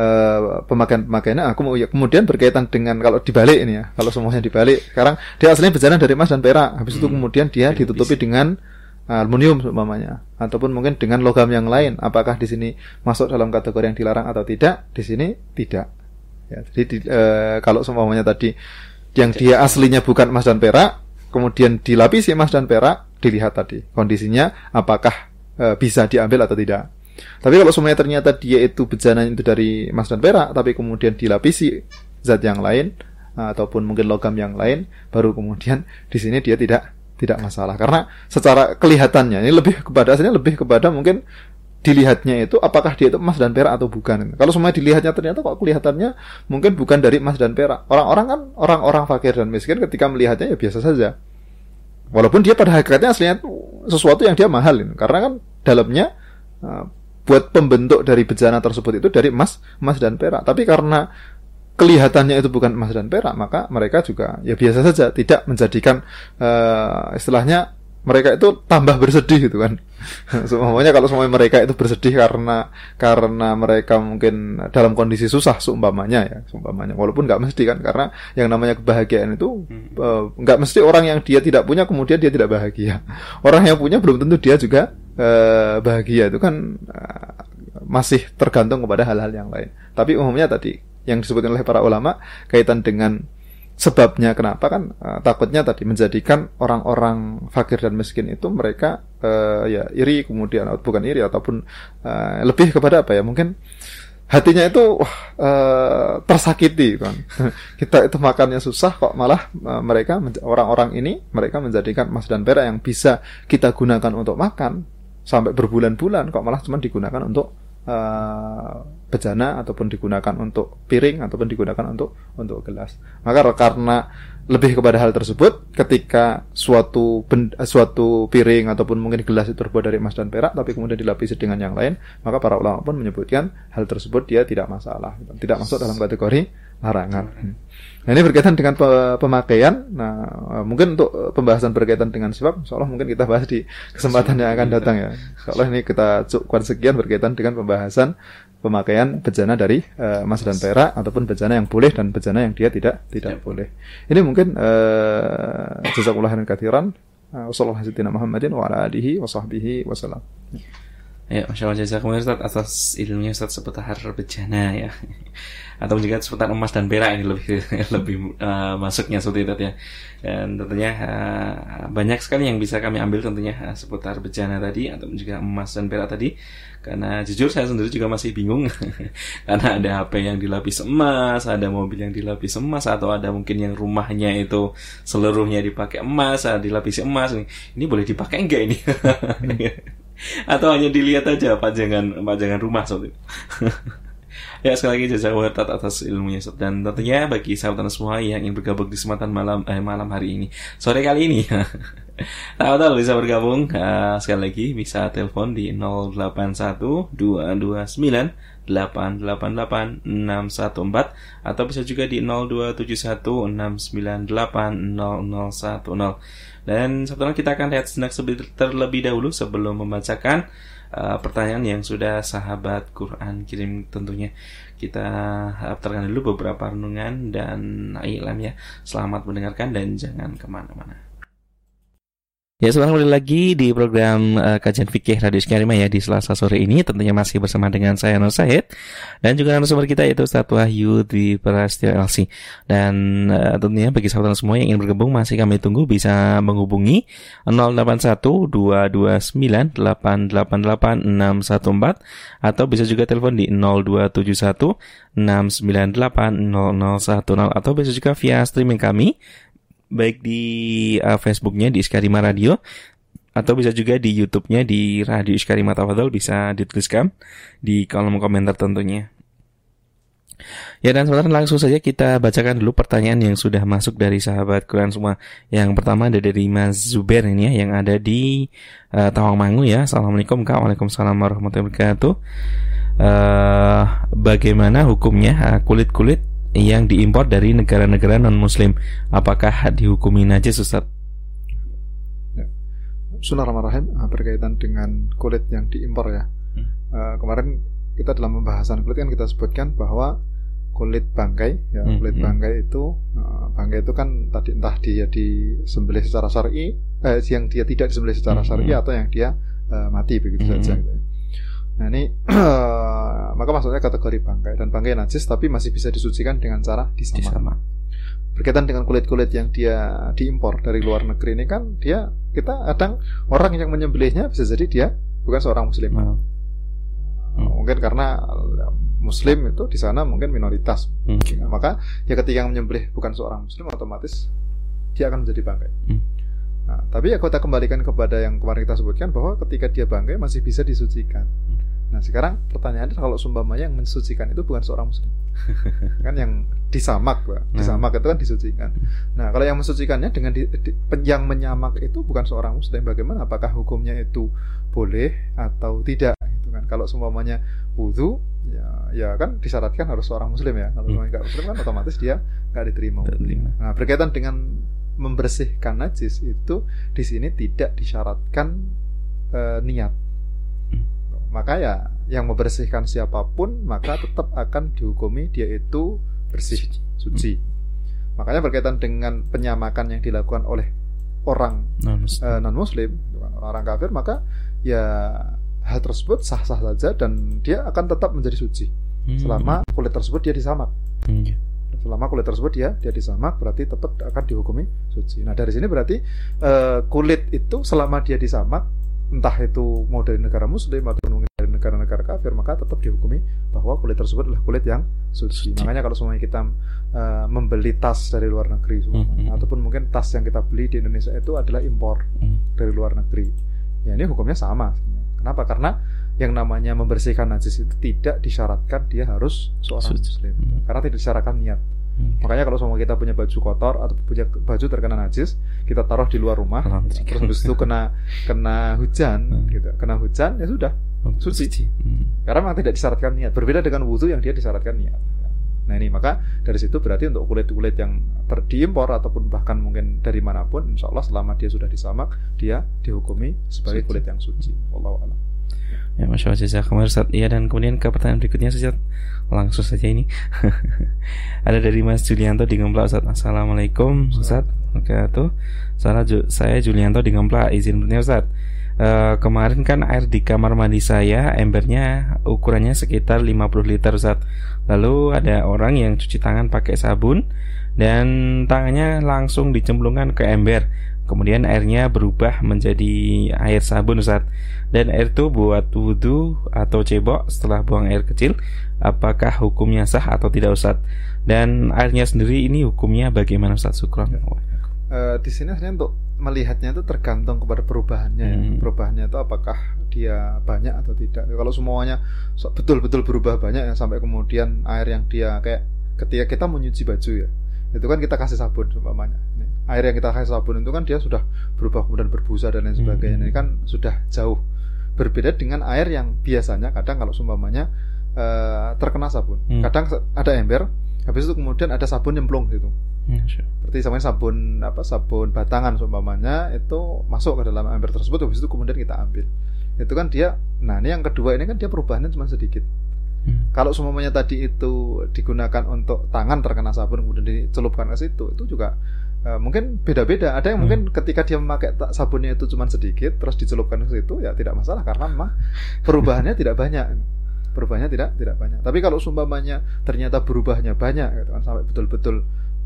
uh, pemakaian-pemakaiannya aku mau ya, kemudian berkaitan dengan kalau dibalik ini ya, kalau semuanya dibalik, sekarang dia aslinya bejana dari emas dan perak, habis itu kemudian dia ditutupi dengan aluminium umpamanya, ataupun mungkin dengan logam yang lain. Apakah di sini masuk dalam kategori yang dilarang atau tidak? Di sini tidak. Ya, jadi di, uh, kalau semuanya tadi yang dia aslinya bukan emas dan perak, kemudian dilapisi emas dan perak, dilihat tadi kondisinya apakah uh, bisa diambil atau tidak. Tapi kalau semuanya ternyata dia itu bejana itu dari emas dan perak, tapi kemudian dilapisi zat yang lain ataupun mungkin logam yang lain, baru kemudian di sini dia tidak tidak masalah. Karena secara kelihatannya ini lebih kepada aslinya lebih kepada mungkin dilihatnya itu apakah dia itu emas dan perak atau bukan. Kalau semuanya dilihatnya ternyata kok kelihatannya mungkin bukan dari emas dan perak. Orang-orang kan orang-orang fakir dan miskin ketika melihatnya ya biasa saja. Walaupun dia pada hakikatnya aslinya sesuatu yang dia mahal, karena kan dalamnya uh, buat pembentuk dari bejana tersebut itu dari emas, emas dan perak. Tapi karena kelihatannya itu bukan emas dan perak, maka mereka juga ya biasa saja, tidak menjadikan uh, istilahnya mereka itu tambah bersedih gitu kan. Semuanya kalau semua mereka itu bersedih karena karena mereka mungkin dalam kondisi susah seumpamanya ya, seumpamanya. Walaupun nggak mesti kan, karena yang namanya kebahagiaan itu nggak uh, mesti orang yang dia tidak punya kemudian dia tidak bahagia. Orang yang punya belum tentu dia juga uh, bahagia. Itu kan uh, masih tergantung kepada hal-hal yang lain. Tapi umumnya tadi yang disebutkan oleh para ulama kaitan dengan sebabnya kenapa kan uh, takutnya tadi menjadikan orang-orang fakir dan miskin itu mereka uh, ya iri kemudian bukan iri ataupun uh, lebih kepada apa ya, mungkin hatinya itu wah, uh, tersakiti kan. Kita itu makannya susah kok malah uh, mereka orang-orang ini mereka menjadikan emas dan perak yang bisa kita gunakan untuk makan sampai berbulan-bulan kok malah cuma digunakan untuk Uh, bejana ataupun digunakan untuk piring ataupun digunakan untuk untuk gelas. Maka karena lebih kepada hal tersebut, ketika suatu benda, suatu piring ataupun mungkin gelas itu terbuat dari emas dan perak tapi kemudian dilapisi dengan yang lain, maka para ulama pun menyebutkan hal tersebut dia tidak masalah, tidak masuk dalam kategori larangan. Nah ini berkaitan dengan pemakaian. Nah mungkin untuk pembahasan berkaitan dengan sebab, insyaallah mungkin kita bahas di kesempatan yang akan datang ya. Insyaallah ini kita cukupkan sekian berkaitan dengan pembahasan pemakaian bejana dari uh, emas dan perak ataupun bejana yang boleh dan bejana yang dia tidak tidak ya. boleh. Ini mungkin uh, jazakumullah khairan katsiran. Wassallallahu ala Muhammadin wa ala alihi wa sahbihi wasallam. Ya, Masya Allah, jazakumullah Ustaz atas ilmunya Ustaz seputar bejana ya. Atau juga seputar emas dan perak ini lebih lebih uh, masuknya seperti itu ya. Dan tentunya uh, banyak sekali yang bisa kami ambil tentunya uh, seputar bejana tadi atau juga emas dan perak tadi. Karena jujur saya sendiri juga masih bingung. Karena ada H P yang dilapis emas, ada mobil yang dilapis emas, atau ada mungkin yang rumahnya itu seluruhnya dipakai emas, dilapisi emas. Ini, ini boleh dipakai enggak ini? Atau hanya dilihat aja pajangan pajangan rumah seperti itu. Ya, sekali lagi jazakallahu khairan atas ilmunya, dan tentunya bagi sahabat semua yang ingin bergabung di kesempatan malam eh, malam hari ini, sore kali ini, tahu-tahu bisa bergabung. Uh, sekali lagi bisa telepon di nol delapan satu dua dua sembilan delapan delapan delapan enam satu empat atau bisa juga di nol dua tujuh satu enam sembilan delapan nol nol satu nol. Dan sebetulnya kita akan lihat sejenak terlebih dahulu sebelum membacakan uh, pertanyaan yang sudah sahabat Quran kirim. Tentunya kita daftarkan dulu beberapa renungan dan ilham ya. Selamat mendengarkan dan jangan kemana-mana. Ya, selamat kembali lagi di program uh, Kajian Fikih Radio Iskarima ya di Selasa sore ini. Tentunya masih bersama dengan saya Nur Said dan juga narasumber kita yaitu Ustaz Wahyu Dwi Prasetyo L C. Dan uh, tentunya bagi sahabat semua yang ingin bergabung masih kami tunggu, bisa menghubungi nol delapan satu dua dua sembilan delapan delapan delapan enam satu empat atau bisa juga telepon di nol dua tujuh satu enam sembilan delapan nol nol satu nol atau bisa juga via streaming kami baik di uh, Facebooknya di Iskarima Radio atau bisa juga di YouTube-nya di Radio Iskarima Tafadhol, bisa dituliskan di kolom komentar tentunya. Ya, dan sebentar langsung saja kita bacakan dulu pertanyaan yang sudah masuk dari sahabat Quran semua. Yang pertama ada dari Mas Zubair ini ya, yang ada di uh, Tawangmangu ya. Assalamualaikum Kak. Waalaikumsalam warahmatullahi wabarakatuh. Uh, bagaimana hukumnya uh, kulit-kulit yang diimpor dari negara-negara non-muslim? Apakah dihukumi najis, Ustaz? Ya. Bismillahirrahmanirrahim. Berkaitan dengan kulit yang diimpor ya. Hmm. Uh, kemarin kita dalam pembahasan kulit kan kita sebutkan bahwa kulit bangkai ya, hmm, kulit hmm. bangkai itu uh, bangkai itu kan tadi entah dia disembelih secara syar'i, eh, yang dia tidak disembelih secara hmm, syar'i atau yang dia uh, mati begitu hmm. saja gitu. Nah ini uh, maka maksudnya kategori bangkai, dan bangkai najis tapi masih bisa disucikan dengan cara disamak. Disama. Berkaitan dengan kulit-kulit yang dia diimpor dari luar negeri ini kan dia kita kadang orang yang menyembelihnya bisa jadi dia bukan seorang muslim. Hmm. Mungkin karena muslim itu di sana mungkin minoritas. Hmm. Maka ya ketika menyembelih bukan seorang muslim, otomatis dia akan menjadi bangkai. Hmm. Nah, tapi ya kita kembalikan kepada yang kemarin kita sebutkan bahwa ketika dia bangkai masih bisa disucikan. Nah sekarang pertanyaannya, kalau sumpamanya yang mensucikan itu bukan seorang muslim, kan yang disamak, Pak. Disamak itu kan disucikan. Nah kalau yang mensucikannya dengan di, di, yang menyamak itu bukan seorang muslim, bagaimana? Apakah hukumnya itu boleh atau tidak? Gitu kan? Kalau sumpamanya wudu, ya, ya kan disyaratkan harus seorang muslim ya. Kalau hmm. nggak muslim kan otomatis dia nggak diterima. Nah berkaitan dengan membersihkan najis itu di sini tidak disyaratkan e, niat. Maka ya yang membersihkan siapapun maka tetap akan dihukumi dia itu bersih, suci. Hmm. Makanya berkaitan dengan penyamakan yang dilakukan oleh orang non-muslim, uh, non-muslim orang kafir, maka ya hal tersebut sah-sah saja dan dia akan tetap menjadi suci hmm. selama kulit tersebut dia disamak. Hmm. Selama kulit tersebut dia dia disamak berarti tetap akan dihukumi suci. Nah dari sini berarti uh, kulit itu selama dia disamak, entah itu mau dari negara muslim atau mungkin dari negara-negara kafir, maka tetap dihukumi bahwa kulit tersebut adalah kulit yang suci. Makanya kalau semuanya kita uh, membeli tas dari luar negeri semuanya, mm-hmm. ataupun mungkin tas yang kita beli di Indonesia itu adalah impor mm. dari luar negeri, ya ini hukumnya sama. Kenapa? Karena yang namanya membersihkan najis itu tidak disyaratkan dia harus seorang suci. Muslim, mm. karena tidak disyaratkan niat. Hmm. Makanya kalau semua kita punya baju kotor atau punya baju terkena najis, kita taruh di luar rumah, hmm. terus habis itu kena kena hujan, hmm. gitu, kena hujan ya sudah suci. Hmm. Karena memang tidak disyaratkan niat. Berbeda dengan wudu yang dia disyaratkan niat. Nah ini maka dari situ berarti untuk kulit-kulit yang terdiimpor ataupun bahkan mungkin dari manapun, insya Allah selama dia sudah disamak, dia dihukumi sebagai suci. Kulit yang suci. Wallahu a'lam. Ya, Masya Allah, jazakumullah Ustaz. Iya, dan kemudian ke pertanyaan berikutnya Ustaz, langsung saja ini. Ada dari Mas Julianto di Gemplak, Ustaz. Assalamualaikum Ustaz. Oke tuh. Salah ju- saya Julianto di Gemplak, izin bertanya Ustaz. Uh, kemarin kan air di kamar mandi saya embernya ukurannya sekitar lima puluh liter Ustaz. Lalu ada orang yang cuci tangan pakai sabun dan tangannya langsung dicemplungkan ke ember. Kemudian airnya berubah menjadi air sabun Ustaz. Dan air itu buat wudu atau cebok setelah buang air kecil. Apakah hukumnya sah atau tidak Ustaz? Dan airnya sendiri ini hukumnya bagaimana Ustaz? Syukran. Ya. Uh, di sini sebenarnya untuk melihatnya itu tergantung kepada perubahannya. Hmm. Ya. Perubahannya itu apakah dia banyak atau tidak. Kalau semuanya betul-betul berubah banyak ya, sampai kemudian air yang dia kayak ketika kita menyuci baju ya, itu kan kita kasih sabun umpamanya. Air yang kita kasih sabun itu kan dia sudah berubah kemudian berbusa dan lain sebagainya. Hmm. Ini kan sudah jauh berbeda dengan air yang biasanya kadang kalau umpamanya uh, terkena sabun. Hmm. Kadang ada ember, habis itu kemudian ada sabun nyemplung gitu. Hmm, sure. Seperti sampai sabun apa sabun batangan umpamanya itu masuk ke dalam ember tersebut, habis itu kemudian kita ambil. Itu kan dia. Nah, ini yang kedua ini kan dia perubahannya cuma sedikit. Hmm. Kalau semuanya tadi itu digunakan untuk tangan terkena sabun kemudian dicelupkan ke situ, itu juga uh, mungkin beda-beda. Ada yang hmm. mungkin ketika dia memakai sabunnya itu cuma sedikit terus dicelupkan ke situ, ya tidak masalah karena memang perubahannya tidak banyak. Perubahannya tidak tidak banyak. Tapi kalau sumpamanya ternyata berubahnya banyak, gitu kan, sampai betul-betul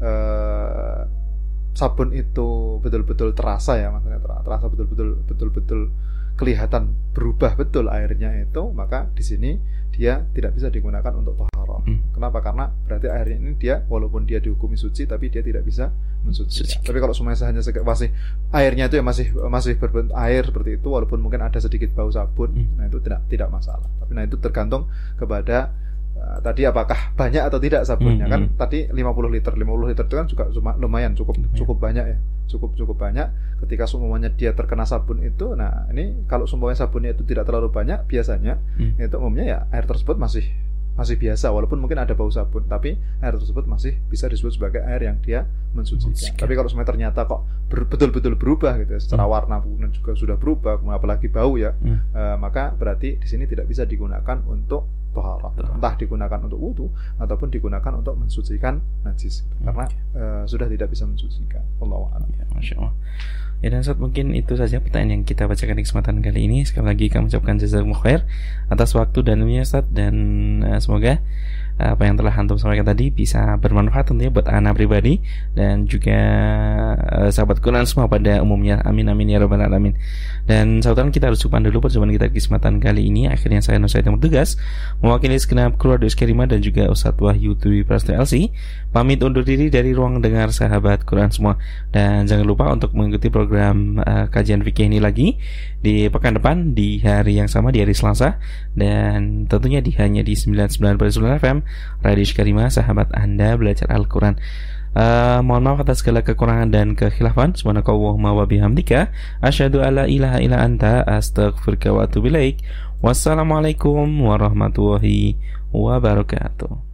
uh, sabun itu betul-betul terasa ya, maksudnya terasa betul-betul betul-betul kelihatan berubah betul airnya itu, maka di sini dia tidak bisa digunakan untuk taharah. Hmm. Kenapa? Karena berarti airnya ini dia walaupun dia dihukumi suci tapi dia tidak bisa mensucikan. Tapi kalau semuanya hanya masih airnya itu ya masih masih berbentuk air seperti itu, walaupun mungkin ada sedikit bau sabun, hmm. nah itu tidak tidak masalah. Tapi nah itu tergantung kepada uh, tadi apakah banyak atau tidak sabunnya. Hmm, kan hmm. tadi lima puluh liter. lima puluh liter itu kan juga lumayan, cukup hmm. cukup banyak ya. Cukup cukup banyak. Ketika semuanya dia terkena sabun itu, nah ini kalau semuanya sabunnya itu tidak terlalu banyak, biasanya hmm. itu umumnya ya air tersebut masih masih biasa, walaupun mungkin ada bau sabun, tapi air tersebut masih bisa disebut sebagai air yang dia mensucikan. Mensucikan. Tapi kalau semuanya ternyata kok ber, betul-betul berubah gitu ya, secara hmm. warna kemudian juga sudah berubah, apalagi bau ya, hmm. uh, maka berarti di sini tidak bisa digunakan untuk toharah, entah digunakan untuk wudu ataupun digunakan untuk mensucikan najis, gitu. Karena okay. uh, sudah tidak bisa mensucikan. Wallahu a'lam. Ya, Masya Allah. Ya, dan Ustaz, mungkin itu saja pertanyaan yang kita bacakan di kesempatan kali ini. Sekali lagi kami ucapkan jazakumullah khair atas waktu dan ilmunya, Ustaz, dan uh, semoga uh, apa yang telah antum sampaikan tadi bisa bermanfaat tentunya buat ana pribadi dan juga uh, sahabat Quran semua pada umumnya. Amin amin ya rabbal alamin. Dan saudara, kita harus cukupkan dulu perjumpaan kita di kesempatan kali ini. Akhirnya saya Nur Said yang bertugas mewakili segenap keluarga Iskarima dan juga Ustaz Wahyu Dwi Prasetyo L C pamit undur diri dari ruang dengar sahabat Quran semua. Dan jangan lupa untuk mengikuti program program uh, kajian fikih ini lagi di pekan depan di hari yang sama, di hari Selasa, dan tentunya di hanya di sembilan puluh sembilan koma sembilan F M Radio Iskarima, sahabat Anda belajar Al-Quran. Uh, mohon maaf atas segala kekurangan dan kekhilafan. Subhanakallahumma wa bihamdika asyhadu alla ilaha illa anta astaghfiruka wa atubu ilaik. Wassalamualaikum warahmatullahi wabarakatuh.